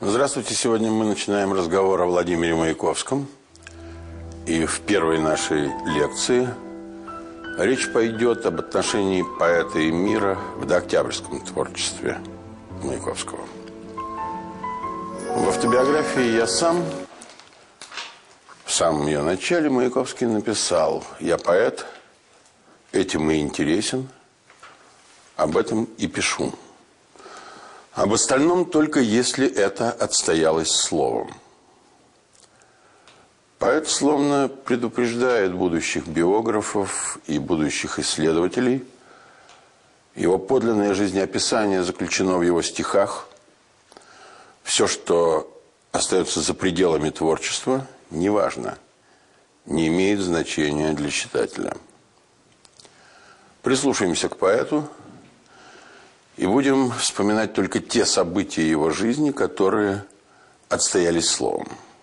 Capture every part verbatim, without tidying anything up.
Здравствуйте. Сегодня мы начинаем разговор о Владимире Маяковском. И в первой нашей лекции речь пойдет об отношении поэта и мира в дооктябрьском творчестве Маяковского. В автобиографии «Я сам» в самом ее начале Маяковский написал: «Я поэт, этим и интересен, об этом и пишу. Об остальном только если это отстоялось словом». Поэт словно предупреждает будущих биографов и будущих исследователей. Его подлинное жизнеописание заключено в его стихах. Все, что остается за пределами творчества, неважно, не имеет значения для читателя. Прислушаемся к поэту и будем вспоминать только те события его жизни, которые отстоялись словом.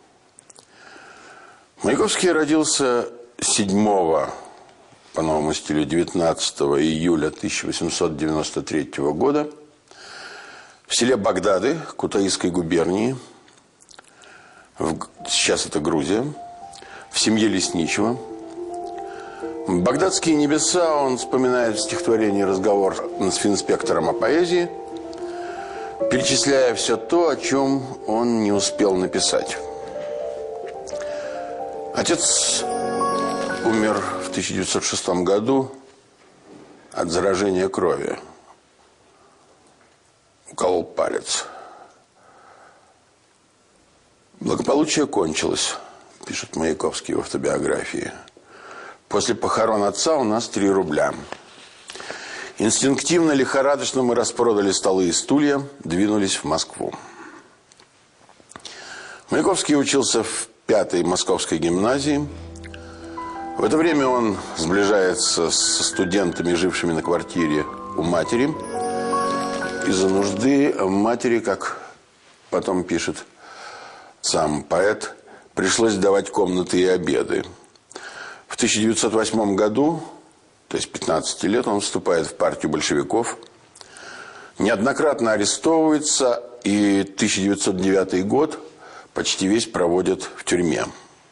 Маяковский родился седьмого, по новому стилю девятнадцатого июля тысяча восемьсот девяносто третьего года в селе Багдады Кутаисской губернии, в, сейчас это Грузия, в семье лесничего. «Багдадские небеса» он вспоминает в стихотворении «Разговор с финспектором о поэзии», перечисляя все то, о чем он не успел написать. Отец умер в тысяча девятьсот шестом году от заражения крови. Уколол палец. «Благополучие кончилось», пишет Маяковский в автобиографии. «После похорон отца у нас три рубля. Инстинктивно, лихорадочно мы распродали столы и стулья, двинулись в Москву». Маяковский учился в пятой Московской гимназии. В это время он сближается со студентами, жившими на квартире у матери. Из-за нужды матери, как потом пишет сам поэт, пришлось давать комнаты и обеды. В тысяча девятьсот восьмом году, то есть пятнадцати лет, он вступает в партию большевиков, неоднократно арестовывается, и тысяча девятьсот девятый год почти весь проводит в тюрьме.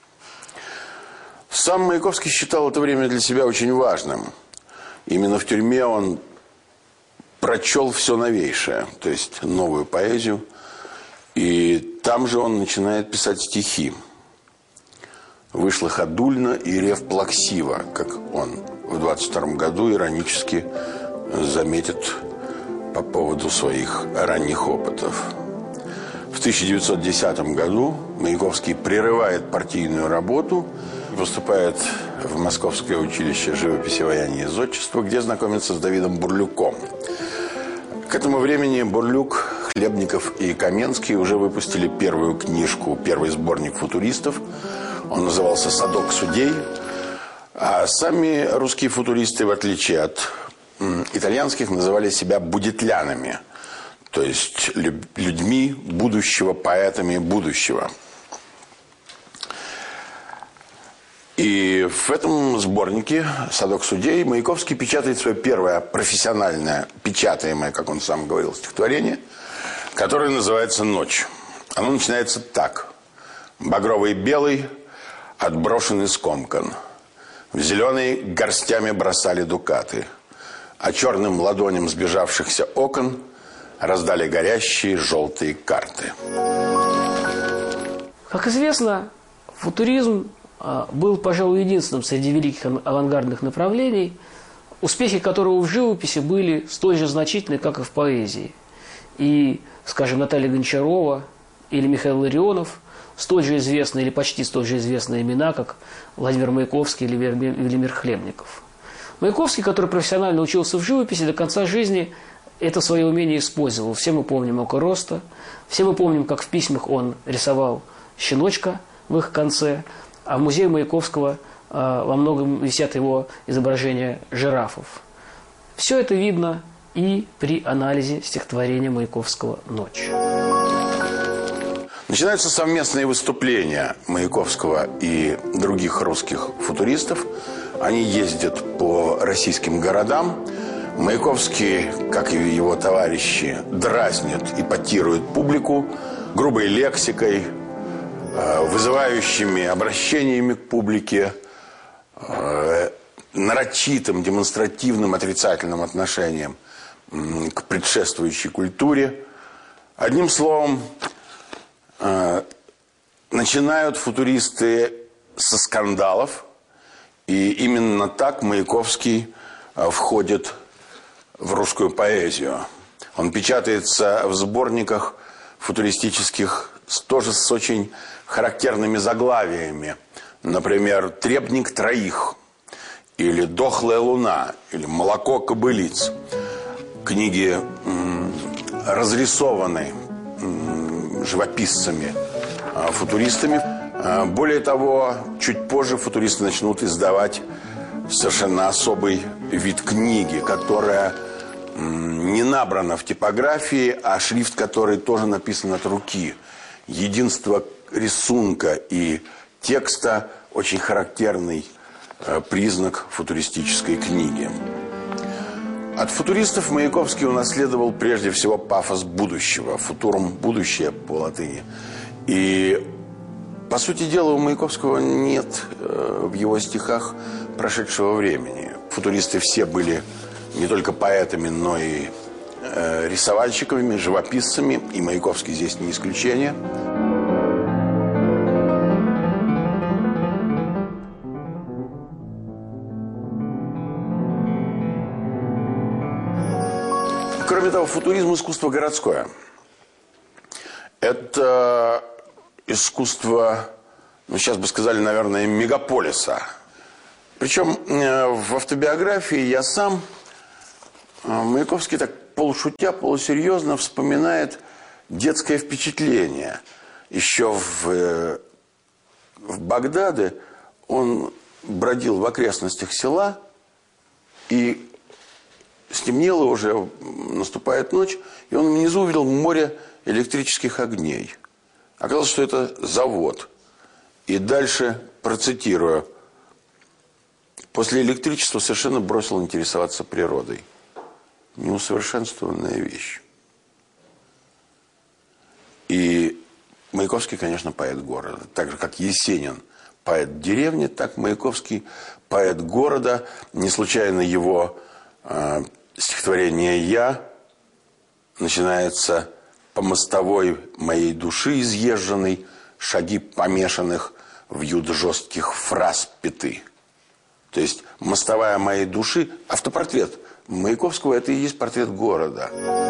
Сам Маяковский считал это время для себя очень важным. Именно в тюрьме он прочел все новейшее, то есть новую поэзию, и там же он начинает писать стихи. «Вышло ходульно и рев плаксиво», как он в двадцать втором году иронически заметит по поводу своих ранних опытов. В тысяча девятьсот десятом году Маяковский прерывает партийную работу, поступает в Московское училище живописи, ваяния и зодчества, где знакомится с Давидом Бурлюком. К этому времени Бурлюк, Хлебников и Каменский уже выпустили первую книжку, первый сборник футуристов. Он назывался «Садок судей». А сами русские футуристы, в отличие от итальянских, называли себя будетлянами. То есть людьми будущего, поэтами будущего. И в этом сборнике «Садок судей» Маяковский печатает свое первое профессиональное, печатаемое, как он сам говорил, стихотворение, которое называется «Ночь». Оно начинается так. «Багровый белый, отброшенный скомкан. В зеленый горстями бросали дукаты, а черным ладоням сбежавшихся окон раздали горящие желтые карты». Как известно, футуризм был, пожалуй, единственным среди великих авангардных направлений, успехи которого в живописи были столь же значительны, как и в поэзии. И, скажем, Наталья Гончарова или Михаил Ларионов столь же известные или почти столь же известные имена, как Владимир Маяковский или Велимир Хлебников. Маяковский, который профессионально учился в живописи, до конца жизни это свое умение использовал. Все мы помним «Око роста», все мы помним, как в письмах он рисовал щеночка в их конце, а в музее Маяковского э, во многом висят его изображения жирафов. Все это видно и при анализе стихотворения Маяковского «Ночь». Начинаются совместные выступления Маяковского и других русских футуристов. Они ездят по российским городам. Маяковский, как и его товарищи, дразнит, эпатирует публику, грубой лексикой, вызывающими обращениями к публике, нарочитым, демонстративным, отрицательным отношением к предшествующей культуре. Одним словом, начинают футуристы со скандалов, и именно так Маяковский входит в русскую поэзию. Он печатается в сборниках футуристических тоже с очень характерными заглавиями. Например, «Требник троих», или «Дохлая луна», или «Молоко кобылиц». Книги м, разрисованы м, живописцами, а, футуристами. А, более того, чуть позже футуристы начнут издавать совершенно особый вид книги, которая м, не набрана в типографии, а шрифт которой тоже написан от руки. Единство рисунка и текста – очень характерный э, признак футуристической книги. От футуристов Маяковский унаследовал прежде всего пафос будущего. Футурум – будущее по латыни. И, по сути дела, у Маяковского нет э, в его стихах прошедшего времени. Футуристы все были не только поэтами, но и э, рисовальщиками, живописцами. И Маяковский здесь не исключение. Кроме того, футуризм – искусство городское. Это искусство, ну, сейчас бы сказали, наверное, мегаполиса. Причем в автобиографии я сам, Маяковский так полушутя, полусерьезно вспоминает детское впечатление. Еще в, в Багдаде он бродил в окрестностях села, и стемнело уже, наступает ночь, и он внизу увидел море электрических огней. Оказалось, что это завод. И дальше процитирую. После электричества совершенно бросил интересоваться природой. Неусовершенствованная вещь. И Маяковский, конечно, поэт города. Так же, как Есенин поэт деревни, так Маяковский поэт города. Не случайно его э, стихотворение «Я» начинается: «По мостовой моей души изъезженной шаги помешанных вьют жестких фраз пяты». То есть мостовая моей души, автопортрет Маяковского – это и есть портрет города.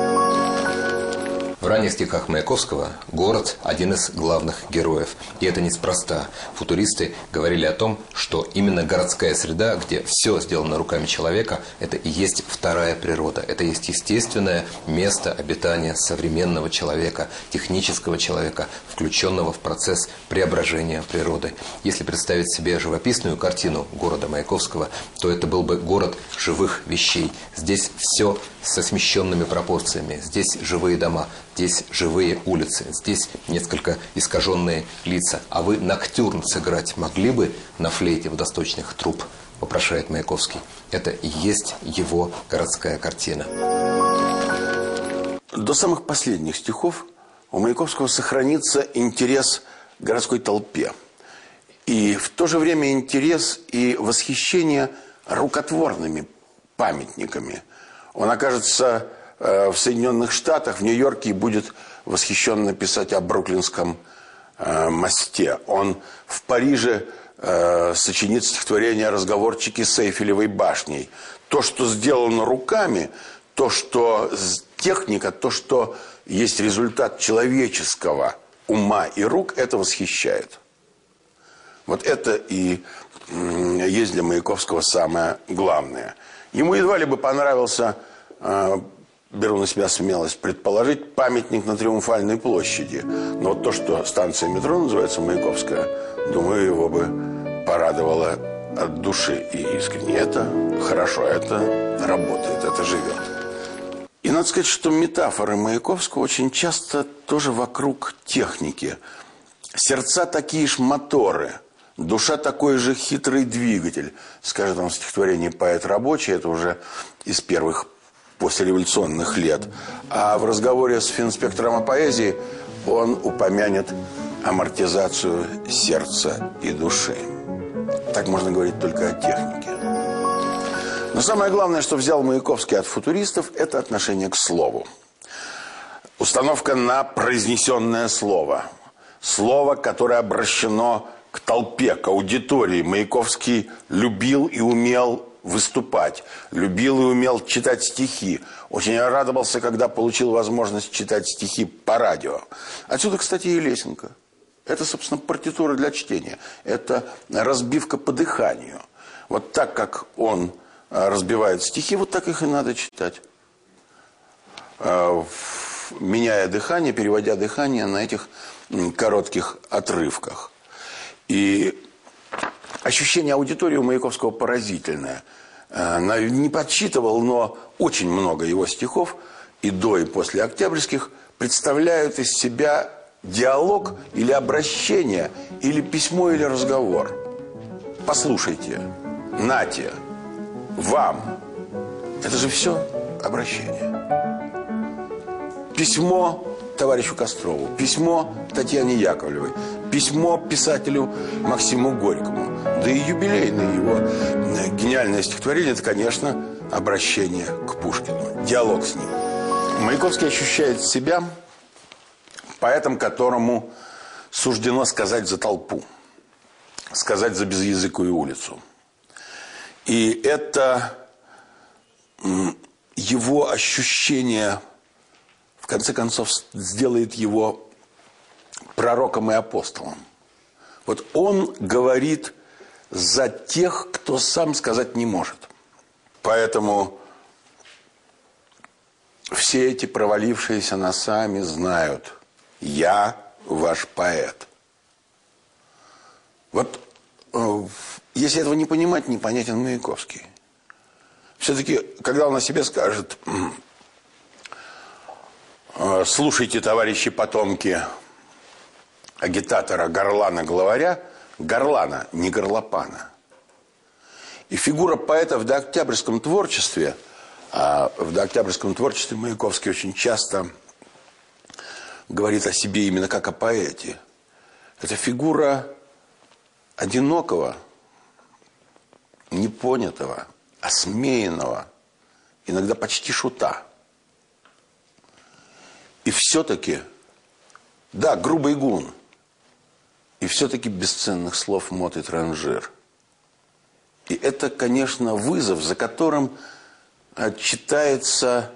В ранних стихах Маяковского город – один из главных героев. И это неспроста. Футуристы говорили о том, что именно городская среда, где все сделано руками человека, это и есть вторая природа. Это и есть естественное место обитания современного человека, технического человека, включенного в процесс преображения природы. Если представить себе живописную картину города Маяковского, то это был бы город живых вещей. Здесь все со смещенными пропорциями. Здесь живые дома, здесь живые улицы, здесь несколько искаженные лица. А вы ноктюрн сыграть могли бы на флейте водосточных труб? Вопрошает Маяковский. Это и есть его городская картина. До самых последних стихов у Маяковского сохранится интерес к городской толпе. И в то же время интерес и восхищение рукотворными памятниками. Он окажется э, в Соединенных Штатах, в Нью-Йорке, и будет восхищенно писать о Бруклинском э, мосте. Он в Париже э, сочинит стихотворение «Разговорчики с Эйфелевой башней». То, что сделано руками, то, что техника, то, что есть результат человеческого ума и рук, это восхищает. Вот это и э, есть для Маяковского самое главное. Ему едва ли бы понравился, э, беру на себя смелость предположить, памятник на Триумфальной площади. Но вот то, что станция метро называется Маяковская, думаю, его бы порадовало от души и искренне. Это хорошо, это работает, это живет. И надо сказать, что метафоры Маяковского очень часто тоже вокруг техники. Сердца такие ж моторы. Душа такой же хитрый двигатель, скажет он в стихотворении «Поэт рабочий», это уже из первых послереволюционных лет. А в разговоре с фининспектором о поэзии он упомянет амортизацию сердца и души. Так можно говорить только о технике. Но самое главное, что взял Маяковский от футуристов, это отношение к слову. Установка на произнесенное слово. Слово, которое обращено к толпе, к аудитории. Маяковский любил и умел выступать, любил и умел читать стихи. Очень радовался, когда получил возможность читать стихи по радио. Отсюда, кстати, и лесенка. Это, собственно, партитура для чтения. Это разбивка по дыханию. Вот так, как он разбивает стихи, вот так их и надо читать. Меняя дыхание, переводя дыхание на этих коротких отрывках. И ощущение аудитории у Маяковского поразительное. Не подсчитывал, но очень много его стихов и до, и после октябрьских представляют из себя диалог или обращение, или письмо, или разговор. Послушайте, нате, вам. Это же все обращение. Письмо товарищу Кострову, письмо Татьяне Яковлевой, письмо писателю Максиму Горькому. Да и юбилейное его гениальное стихотворение – это, конечно, обращение к Пушкину, диалог с ним. Маяковский ощущает себя поэтом, которому суждено сказать за толпу, сказать за безязыкую улицу. И это его ощущение, в конце концов, сделает его пророком и апостолом. Вот он говорит за тех, кто сам сказать не может. Поэтому все эти провалившиеся носами знают: я ваш поэт. Вот э, если этого не понимать, непонятен Маяковский. Все-таки, когда он о себе скажет: слушайте, товарищи потомки агитатора Горлана-главаря, Горлана, не Горлопана. И фигура поэта в дооктябрьском творчестве, а в дооктябрьском творчестве Маяковский очень часто говорит о себе именно как о поэте. Это фигура одинокого, непонятого, осмеянного, иногда почти шута. И все-таки, да, грубый гун, и все-таки бесценных слов мот и транжир. И это, конечно, вызов, за которым читается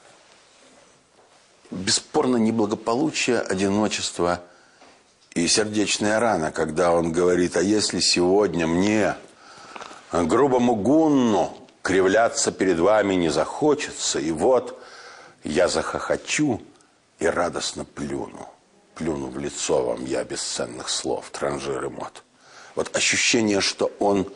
бесспорно неблагополучие, одиночество и сердечная рана, когда он говорит: а если сегодня мне, грубому гунну, кривляться перед вами не захочется, и вот я захохочу и радостно плюну. Плюну в лицо вам я бесценных слов, транжир и мот. Вот ощущение, что он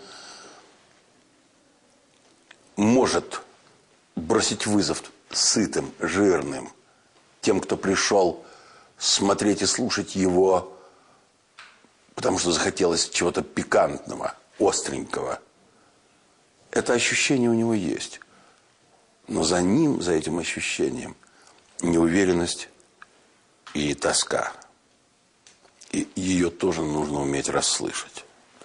может бросить вызов сытым, жирным, тем, кто пришел смотреть и слушать его, потому что захотелось чего-то пикантного, остренького. Это ощущение у него есть. Но за ним, за этим ощущением, неуверенность и тоска. И ее тоже нужно уметь расслышать.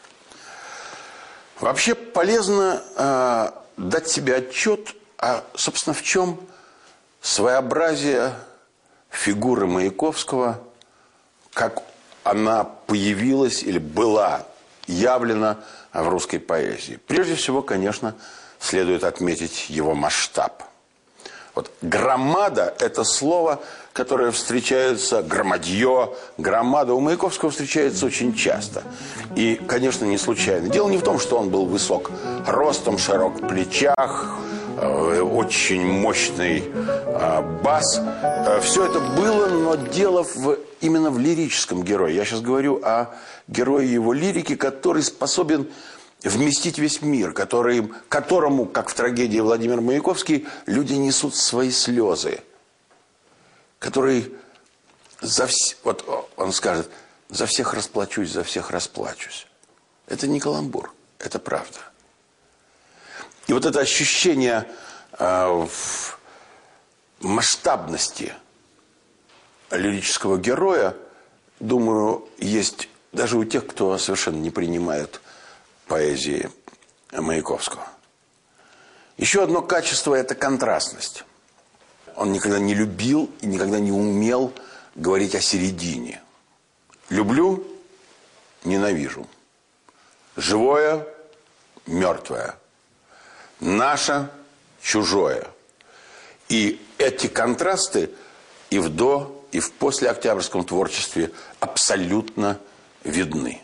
Вообще полезно э, дать себе отчет, а, собственно, в чем своеобразие фигуры Маяковского, как она появилась или была явлена в русской поэзии. Прежде всего, конечно, следует отметить его масштаб. Вот громада – это слово, которое встречается, громадье, громада у Маяковского встречается очень часто. И, конечно, не случайно. Дело не в том, что он был высок ростом, широк в плечах, э, очень мощный э, бас. Э, все это было, но дело в, именно в лирическом герое. Я сейчас говорю о герое его лирики, который способен вместить весь мир, который, которому, как в трагедии Владимир Маяковский, люди несут свои слезы. Который за вс... вот он скажет: за всех расплачусь, за всех расплачусь. Это не каламбур, это правда. И вот это ощущение э, масштабности лирического героя, думаю, есть даже у тех, кто совершенно не принимает поэзии Маяковского. Еще одно качество – это контрастность. Он никогда не любил и никогда не умел говорить о середине. Люблю, ненавижу. Живое, мертвое. Наше, чужое. И эти контрасты и в до, и в послеоктябрьском творчестве абсолютно видны.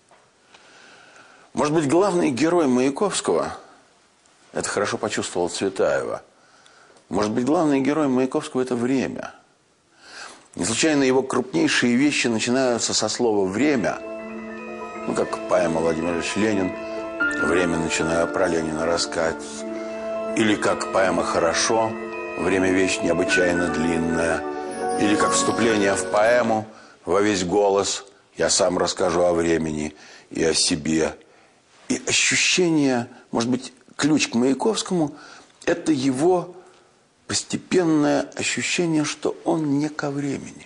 Может быть, главный герой Маяковского, это хорошо почувствовал Цветаева, может быть, главный герой Маяковского – это время. Не случайно его крупнейшие вещи начинаются со слова «время», ну, как поэма Владимир Ильич Ленин «Время, начиная про Ленина рассказать», или как поэма «Хорошо», «Время вещь необычайно длинная», или как вступление в поэму во весь голос «Я сам расскажу о времени и о себе». И ощущение, может быть, ключ к Маяковскому – это его постепенное ощущение, что он не ко времени.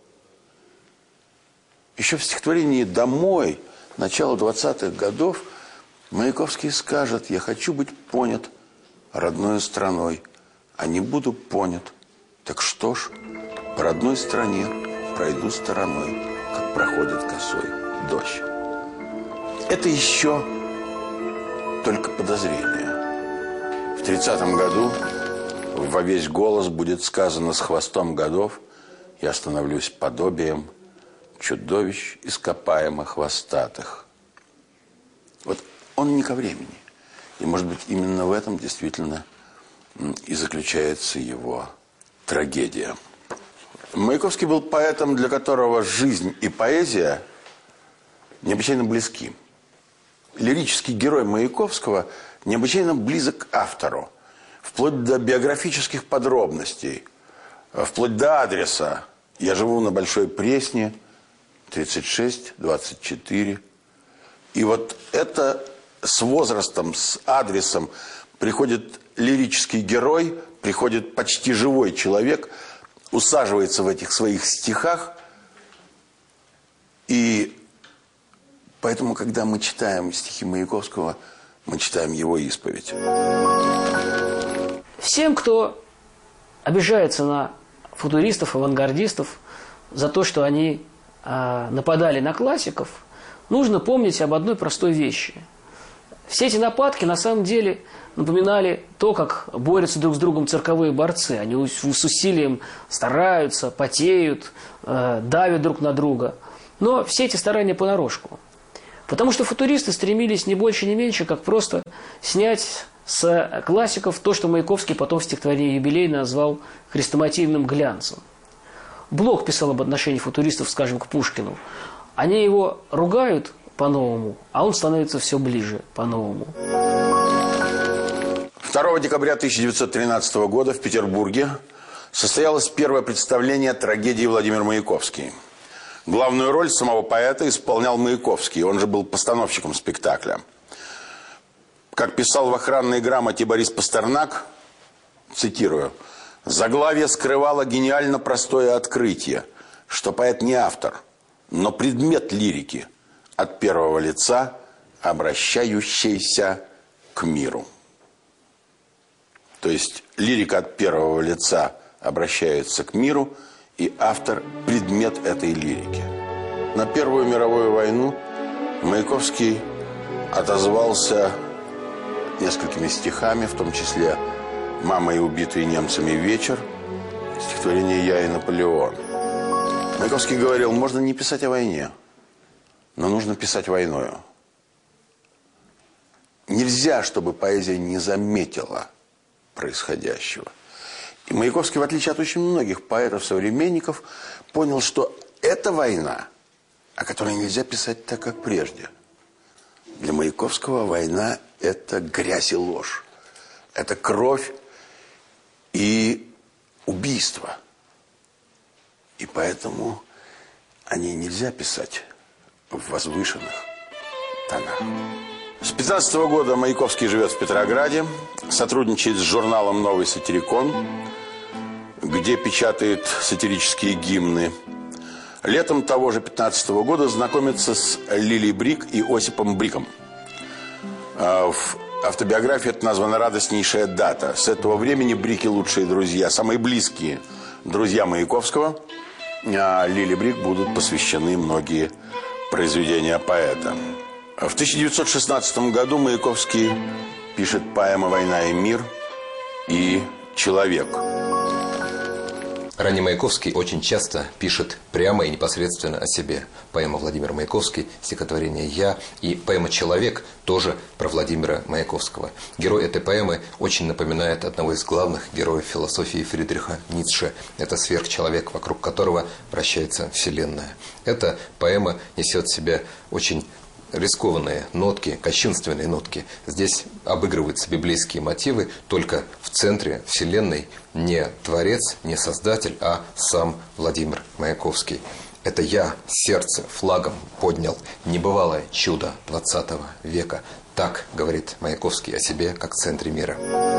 Еще в стихотворении «Домой» начала двадцатых годов Маяковский скажет: «Я хочу быть понят родной страной, а не буду понят. Так что ж, по родной стране пройду стороной, как проходит косой дождь». Это еще только подозрение. В тридцатом году во весь голос будет сказано: «С хвостом годов я становлюсь подобием чудовищ ископаемых хвостатых». Вот он не ко времени. И, может быть, именно в этом действительно и заключается его трагедия. Маяковский был поэтом, для которого жизнь и поэзия необычайно близки. Лирический герой Маяковского необычайно близок к автору, вплоть до биографических подробностей, вплоть до адреса. Я живу на Большой Пресне, тридцать шесть двадцать четыре. И вот это с возрастом, с адресом приходит лирический герой, приходит почти живой человек, усаживается в этих своих стихах. И поэтому, когда мы читаем стихи Маяковского, мы читаем его исповедь. Всем, кто обижается на футуристов, авангардистов за то, что они э, нападали на классиков, нужно помнить об одной простой вещи. Все эти нападки на самом деле напоминали то, как борются друг с другом цирковые борцы. Они с усилием стараются, потеют, э, давят друг на друга. Но все эти старания понарошку. Потому что футуристы стремились не больше, не меньше, как просто снять с классиков то, что Маяковский потом в стихотворении «Юбилей» назвал хрестоматийным глянцем. Блок писал об отношении футуристов, скажем, к Пушкину. Они его ругают по-новому, а он становится все ближе по-новому. второго декабря тысяча девятьсот тринадцатого года в Петербурге состоялось первое представление трагедии «Владимир Маяковский». Главную роль самого поэта исполнял Маяковский, он же был постановщиком спектакля. Как писал в охранной грамоте Борис Пастернак, цитирую: «Заглавие скрывало гениально простое открытие, что поэт не автор, но предмет лирики от первого лица, обращающийся к миру». То есть лирика от первого лица обращается к миру, и автор – предмет этой лирики. На Первую мировую войну Маяковский отозвался несколькими стихами, в том числе «Мама и убитый немцами вечер», стихотворение «Я и Наполеон». Маяковский говорил: можно не писать о войне, но нужно писать войною. Нельзя, чтобы поэзия не заметила происходящего. И Маяковский, в отличие от очень многих поэтов-современников, понял, что это война, о которой нельзя писать так, как прежде. Для Маяковского война – это грязь и ложь, это кровь и убийство. И поэтому о ней нельзя писать в возвышенных тонах. С пятнадцатого года Маяковский живет в Петрограде, сотрудничает с журналом «Новый сатирикон», где где печатает сатирические гимны. Летом того же пятнадцатого года знакомится с Лили Брик и Осипом Бриком. В автобиографии это названа «Радостнейшая дата». С этого времени Брики лучшие друзья, самые близкие друзья Маяковского. А Лили Брик будут посвящены многие произведения поэта. В тысяча девятьсот шестнадцатом году Маяковский пишет поэмы «Война и мир» и «Человек». Ранний Маяковский очень часто пишет прямо и непосредственно о себе. Поэма Владимир Маяковский, стихотворение «Я» и поэма «Человек» тоже про Владимира Маяковского. Герой этой поэмы очень напоминает одного из главных героев философии Фридриха Ницше. Это сверхчеловек, вокруг которого вращается Вселенная. Эта поэма несет в себе очень рискованные нотки, кощунственные нотки. Здесь обыгрываются библейские мотивы, только в центре Вселенной не Творец, не Создатель, а сам Владимир Маяковский. Это я сердце флагом поднял, небывалое чудо двадцатого века. Так говорит Маяковский о себе, как в центре мира.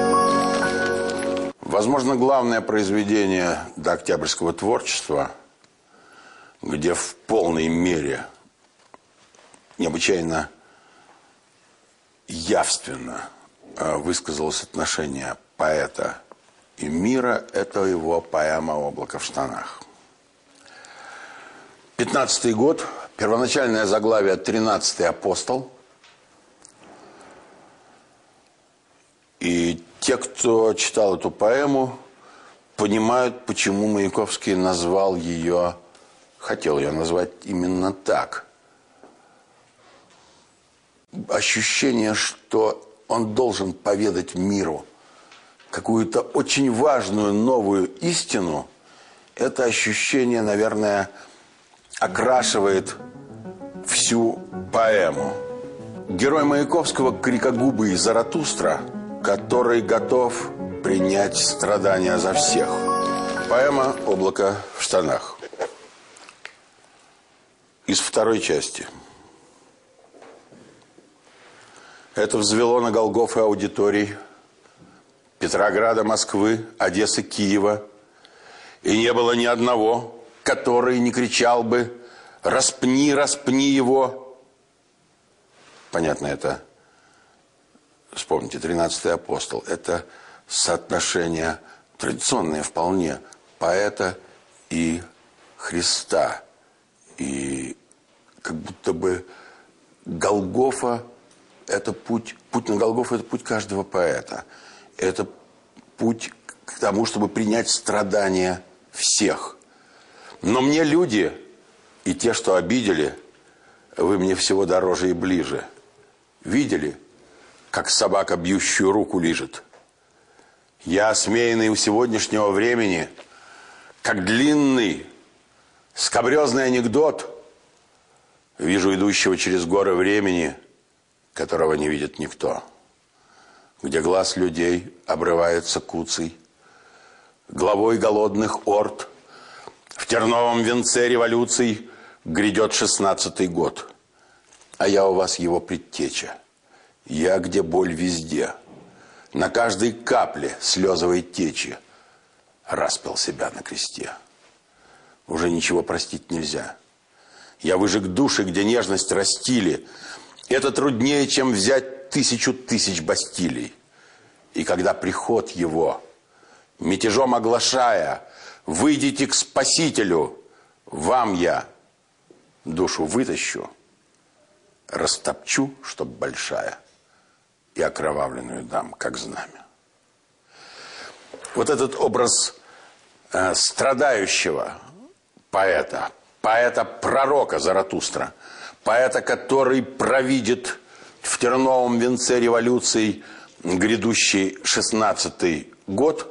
Возможно, главное произведение дооктябрьского творчества, где в полной мере необычайно явственно высказалось отношение поэта и мира, это его поэма «Облако в штанах». Пятнадцатый год, первоначальное заглавие «Тринадцатый апостол». И те, кто читал эту поэму, понимают, почему Маяковский назвал ее, хотел ее назвать именно так. Ощущение, что он должен поведать миру какую-то очень важную новую истину, это ощущение, наверное, окрашивает всю поэму. Герой Маяковского – крикогубый Заратустра, который готов принять страдания за всех. Поэма «Облако в штанах». Из второй части. Это взвело на Голгофы аудиторий Петрограда, Москвы, Одессы, Киева. И не было ни одного, который не кричал бы «Распни, распни его!» Понятно, это, вспомните, тринадцатый апостол. Это соотношение традиционное вполне поэта и Христа. И как будто бы Голгофа – это путь, путь на Голгофу – это путь каждого поэта. Это путь к тому, чтобы принять страдания всех. Но мне люди и те, что обидели, вы мне всего дороже и ближе. Видели, как собака бьющую руку лижет? Я, осмеянный у сегодняшнего времени, как длинный, скабрезный анекдот, вижу идущего через горы времени, которого не видит никто, где глаз людей обрывается куцей, главой голодных орд, в терновом венце революций грядет шестнадцатый год, а я у вас его предтеча. Я, где боль везде, на каждой капле слезовой течи распял себя на кресте. Уже ничего простить нельзя. Я выжег души, где нежность растили. Это труднее, чем взять тысячу тысяч Бастилий. И когда приход его, мятежом оглашая, выйдите к Спасителю, вам я душу вытащу, растопчу, чтоб большая, и окровавленную дам, как знамя. Вот этот образ э, страдающего поэта, поэта-пророка Заратустра, поэта, который провидит в терновом венце революции грядущий шестнадцатый год,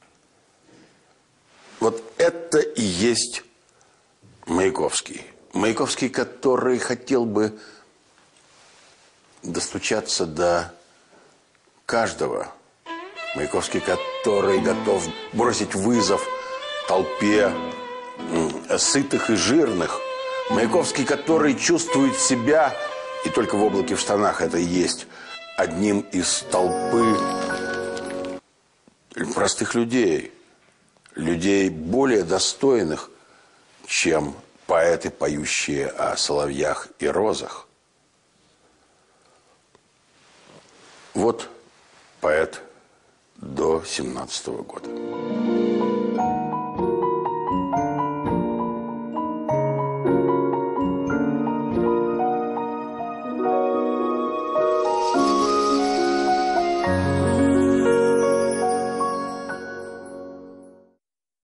вот это и есть Маяковский. Маяковский, который хотел бы достучаться до каждого. Маяковский, который готов бросить вызов толпе сытых и жирных. Маяковский, который чувствует себя, и только в «Облаке в штанах» это и есть, одним из толпы простых людей. людей более достойных, чем поэты, поющие о соловьях и розах. Вот поэт до семнадцатого года.